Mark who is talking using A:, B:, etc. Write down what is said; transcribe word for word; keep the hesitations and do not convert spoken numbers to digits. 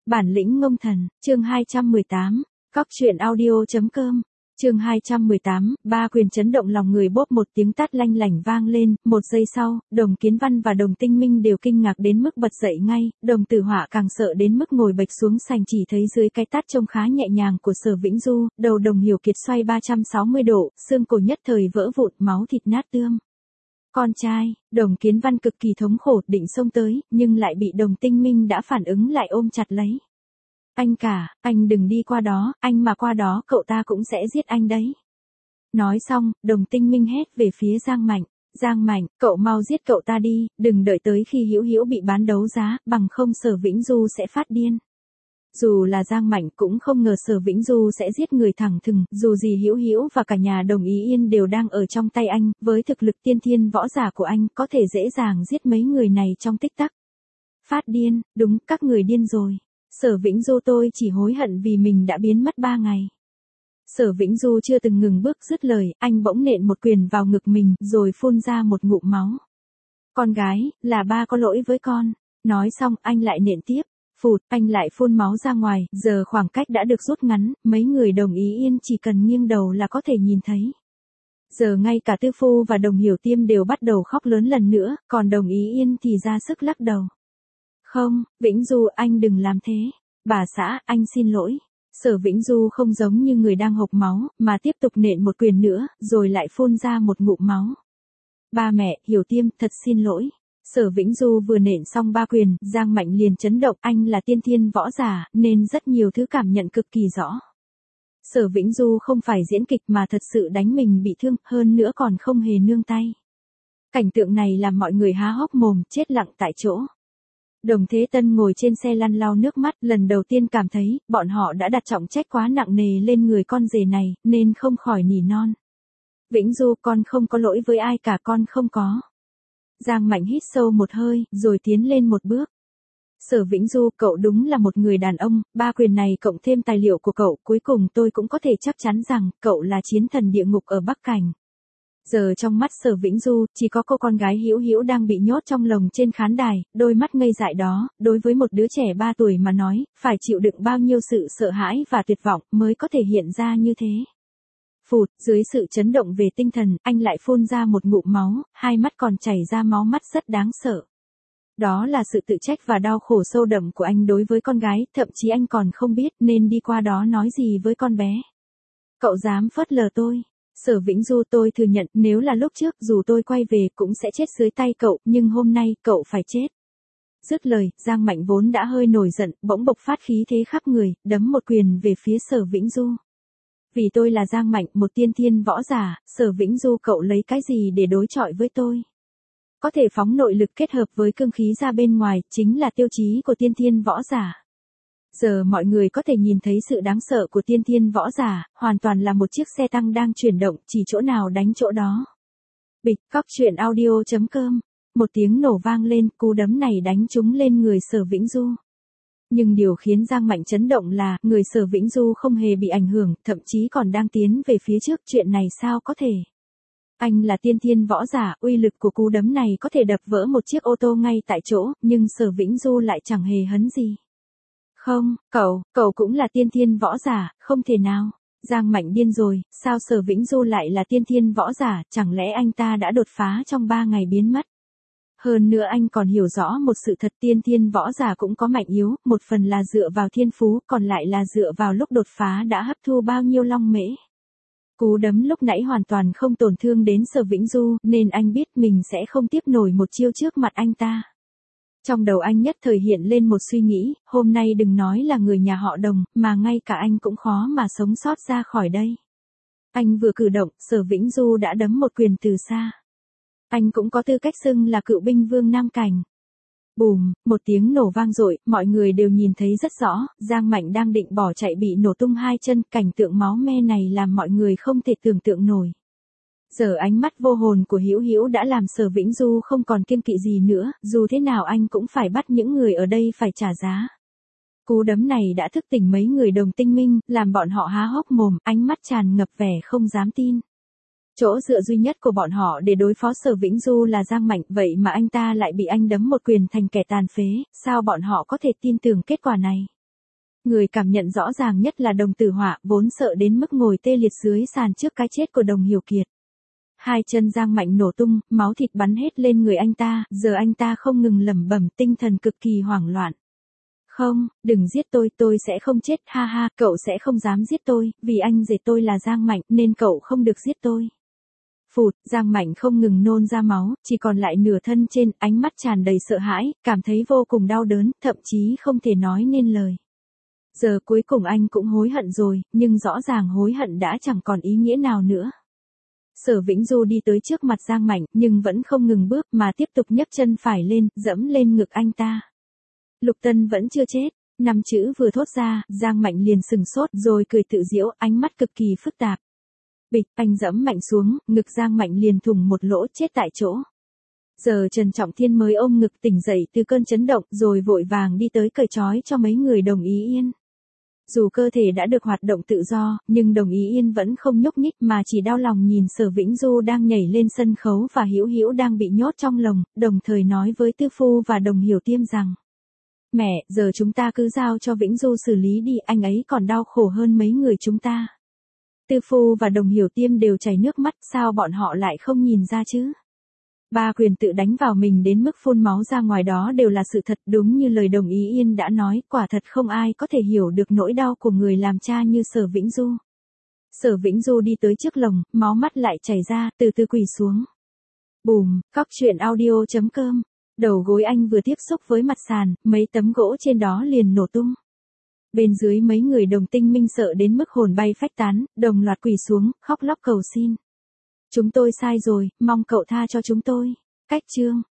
A: Bản lĩnh ngông thần, chương hai trăm mười tám, cóc truyện audio.com, chương hai trăm mười tám, ba quyền chấn động lòng người bốp một tiếng tát lanh lảnh vang lên, một giây sau, Đồng Kiến Văn và Đồng Tinh Minh đều kinh ngạc đến mức bật dậy ngay, Đồng Tử Họa càng sợ đến mức ngồi bệch xuống sành chỉ thấy dưới cái tát trông khá nhẹ nhàng của Sở Vĩnh Du, đầu Đồng Hiểu Kiệt xoay ba trăm sáu mươi độ, xương cổ nhất thời vỡ vụn, máu thịt nát tươm. Con trai, Đồng Kiến Văn cực kỳ thống khổ định xông tới, nhưng lại bị Đồng Tinh Minh đã phản ứng lại ôm chặt lấy. Anh cả, anh đừng đi qua đó, anh mà qua đó cậu ta cũng sẽ giết anh đấy. Nói xong, Đồng Tinh Minh hét về phía Giang Mạnh. Giang Mạnh, cậu mau giết cậu ta đi, đừng đợi tới khi Hữu Hữu bị bán đấu giá, bằng không Sở Vĩnh Du sẽ phát điên. Dù là Giang Mạnh cũng không ngờ Sở Vĩnh Du sẽ giết người thẳng thừng, dù gì Hữu Hữu và cả nhà Đồng Ý Yên đều đang ở trong tay anh, với thực lực tiên thiên võ giả của anh có thể dễ dàng giết mấy người này trong tích tắc. Phát điên, đúng, các người điên rồi. Sở Vĩnh Du tôi chỉ hối hận vì mình đã biến mất ba ngày. Sở Vĩnh Du chưa từng ngừng bước dứt lời, anh bỗng nện một quyền vào ngực mình, rồi phun ra một ngụm máu. Con gái, là ba có lỗi với con. Nói xong, anh lại nện tiếp. Phụt, anh lại phun máu ra ngoài, giờ khoảng cách đã được rút ngắn, mấy người Đồng Ý Yên chỉ cần nghiêng đầu là có thể nhìn thấy. Giờ ngay cả Tư Phu và Đồng Hiểu Tiêm đều bắt đầu khóc lớn lần nữa, còn Đồng Ý Yên thì ra sức lắc đầu. Không, Vĩnh Du anh đừng làm thế. Bà xã, anh xin lỗi. Sở Vĩnh Du không giống như người đang hộc máu, mà tiếp tục nện một quyền nữa, rồi lại phun ra một ngụm máu. Ba mẹ, Hiểu Tiêm, thật xin lỗi. Sở Vĩnh Du vừa nện xong ba quyền, Giang Mạnh liền chấn động, anh là tiên thiên võ giả, nên rất nhiều thứ cảm nhận cực kỳ rõ. Sở Vĩnh Du không phải diễn kịch mà thật sự đánh mình bị thương, hơn nữa còn không hề nương tay. Cảnh tượng này làm mọi người há hốc mồm, chết lặng tại chỗ. Đồng Thế Tân ngồi trên xe lăn lau nước mắt, lần đầu tiên cảm thấy, bọn họ đã đặt trọng trách quá nặng nề lên người con rể này, nên không khỏi nỉ non. Vĩnh Du, con không có lỗi với ai cả, con không có. Giang Mạnh hít sâu một hơi, rồi tiến lên một bước. Sở Vĩnh Du, cậu đúng là một người đàn ông, ba quyền này cộng thêm tài liệu của cậu, cuối cùng tôi cũng có thể chắc chắn rằng, cậu là chiến thần địa ngục ở Bắc Cảnh. Giờ trong mắt Sở Vĩnh Du, chỉ có cô con gái Hữu Hữu đang bị nhốt trong lồng trên khán đài, đôi mắt ngây dại đó, đối với một đứa trẻ ba tuổi mà nói, phải chịu đựng bao nhiêu sự sợ hãi và tuyệt vọng mới có thể hiện ra như thế. Phụt, dưới sự chấn động về tinh thần, anh lại phun ra một ngụm máu, hai mắt còn chảy ra máu mắt rất đáng sợ. Đó là sự tự trách và đau khổ sâu đậm của anh đối với con gái, thậm chí anh còn không biết nên đi qua đó nói gì với con bé. Cậu dám phớt lờ tôi. Sở Vĩnh Du, tôi thừa nhận nếu là lúc trước dù tôi quay về cũng sẽ chết dưới tay cậu, nhưng hôm nay cậu phải chết. Dứt lời, Giang Mạnh vốn đã hơi nổi giận, bỗng bộc phát khí thế khắp người, đấm một quyền về phía Sở Vĩnh Du. Vì tôi là Giang Mạnh, một tiên thiên võ giả, Sở Vĩnh Du cậu lấy cái gì để đối chọi với tôi? Có thể phóng nội lực kết hợp với cương khí ra bên ngoài, chính là tiêu chí của tiên thiên võ giả. Giờ mọi người có thể nhìn thấy sự đáng sợ của tiên thiên võ giả, hoàn toàn là một chiếc xe tăng đang chuyển động, chỉ chỗ nào đánh chỗ đó. Bịch, cóc truyện audio.com, một tiếng nổ vang lên, cú đấm này đánh trúng lên người Sở Vĩnh Du. Nhưng điều khiến Giang Mạnh chấn động là, người Sở Vĩnh Du không hề bị ảnh hưởng, thậm chí còn đang tiến về phía trước, chuyện này sao có thể. Anh là tiên thiên võ giả, uy lực của cú đấm này có thể đập vỡ một chiếc ô tô ngay tại chỗ, nhưng Sở Vĩnh Du lại chẳng hề hấn gì. Không, cậu, cậu cũng là tiên thiên võ giả, không thể nào. Giang Mạnh điên rồi, sao Sở Vĩnh Du lại là tiên thiên võ giả, chẳng lẽ anh ta đã đột phá trong ba ngày biến mất? Hơn nữa anh còn hiểu rõ một sự thật, tiên thiên võ giả cũng có mạnh yếu, một phần là dựa vào thiên phú, còn lại là dựa vào lúc đột phá đã hấp thu bao nhiêu long mễ. Cú đấm lúc nãy hoàn toàn không tổn thương đến Sở Vĩnh Du, nên anh biết mình sẽ không tiếp nổi một chiêu trước mặt anh ta. Trong đầu anh nhất thời hiện lên một suy nghĩ, hôm nay đừng nói là người nhà họ Đồng, mà ngay cả anh cũng khó mà sống sót ra khỏi đây. Anh vừa cử động, Sở Vĩnh Du đã đấm một quyền từ xa. Anh cũng có tư cách xưng là cựu binh vương Nam Cảnh. Bùm, một tiếng nổ vang dội, mọi người đều nhìn thấy rất rõ, Giang Mạnh đang định bỏ chạy bị nổ tung hai chân, cảnh tượng máu me này làm mọi người không thể tưởng tượng nổi. Giờ ánh mắt vô hồn của Hữu Hữu đã làm Sở Vĩnh Du không còn kiêng kỵ gì nữa, dù thế nào anh cũng phải bắt những người ở đây phải trả giá. Cú đấm này đã thức tỉnh mấy người Đồng Tinh Minh, làm bọn họ há hốc mồm, ánh mắt tràn ngập vẻ không dám tin. Chỗ dựa duy nhất của bọn họ để đối phó Sở Vĩnh Du là Giang Mạnh, vậy mà anh ta lại bị anh đấm một quyền thành kẻ tàn phế, sao bọn họ có thể tin tưởng kết quả này? Người cảm nhận rõ ràng nhất là Đồng Tử Họa, vốn sợ đến mức ngồi tê liệt dưới sàn trước cái chết của Đồng Hiểu Kiệt. Hai chân Giang Mạnh nổ tung, máu thịt bắn hết lên người anh ta, giờ anh ta không ngừng lẩm bẩm, tinh thần cực kỳ hoảng loạn. Không, đừng giết tôi, tôi sẽ không chết, ha ha, cậu sẽ không dám giết tôi, vì anh rể tôi là Giang Mạnh nên cậu không được giết tôi. Phụt, Giang Mạnh không ngừng nôn ra máu, chỉ còn lại nửa thân trên, ánh mắt tràn đầy sợ hãi, cảm thấy vô cùng đau đớn, thậm chí không thể nói nên lời. Giờ cuối cùng anh cũng hối hận rồi, nhưng rõ ràng hối hận đã chẳng còn ý nghĩa nào nữa. Sở Vĩnh Du đi tới trước mặt Giang Mạnh, nhưng vẫn không ngừng bước mà tiếp tục nhấc chân phải lên, dẫm lên ngực anh ta. Lục Tân vẫn chưa chết, năm chữ vừa thốt ra, Giang Mạnh liền sừng sốt rồi cười tự giễu, ánh mắt cực kỳ phức tạp. Bịch, anh dẫm mạnh xuống, ngực Giang Mạnh liền thủng một lỗ, chết tại chỗ. Giờ Trần Trọng Thiên mới ôm ngực tỉnh dậy từ cơn chấn động rồi vội vàng đi tới cởi trói cho mấy người Đồng Ý Yên. Dù cơ thể đã được hoạt động tự do, nhưng Đồng Ý Yên vẫn không nhúc nhích mà chỉ đau lòng nhìn Sở Vĩnh Du đang nhảy lên sân khấu và Hữu Hữu đang bị nhốt trong lồng, đồng thời nói với Tư Phu và Đồng Hiểu Tiêm rằng: Mẹ, giờ chúng ta cứ giao cho Vĩnh Du xử lý đi, anh ấy còn đau khổ hơn mấy người chúng ta. Tư Phu và Đồng Hiểu Tiêm đều chảy nước mắt, sao bọn họ lại không nhìn ra chứ? Ba quyền tự đánh vào mình đến mức phun máu ra ngoài đó đều là sự thật, đúng như lời Đồng Ý Yên đã nói, quả thật không ai có thể hiểu được nỗi đau của người làm cha như Sở Vĩnh Du. Sở Vĩnh Du đi tới trước lồng, máu mắt lại chảy ra, từ từ quỳ xuống. Bùm, cóc truyện audio chấm com. Đầu gối anh vừa tiếp xúc với mặt sàn, mấy tấm gỗ trên đó liền nổ tung. Bên dưới mấy người Đồng Tinh Minh sợ đến mức hồn bay phách tán, đồng loạt quỳ xuống, khóc lóc cầu xin. Chúng tôi sai rồi, mong cậu tha cho chúng tôi. Cách chương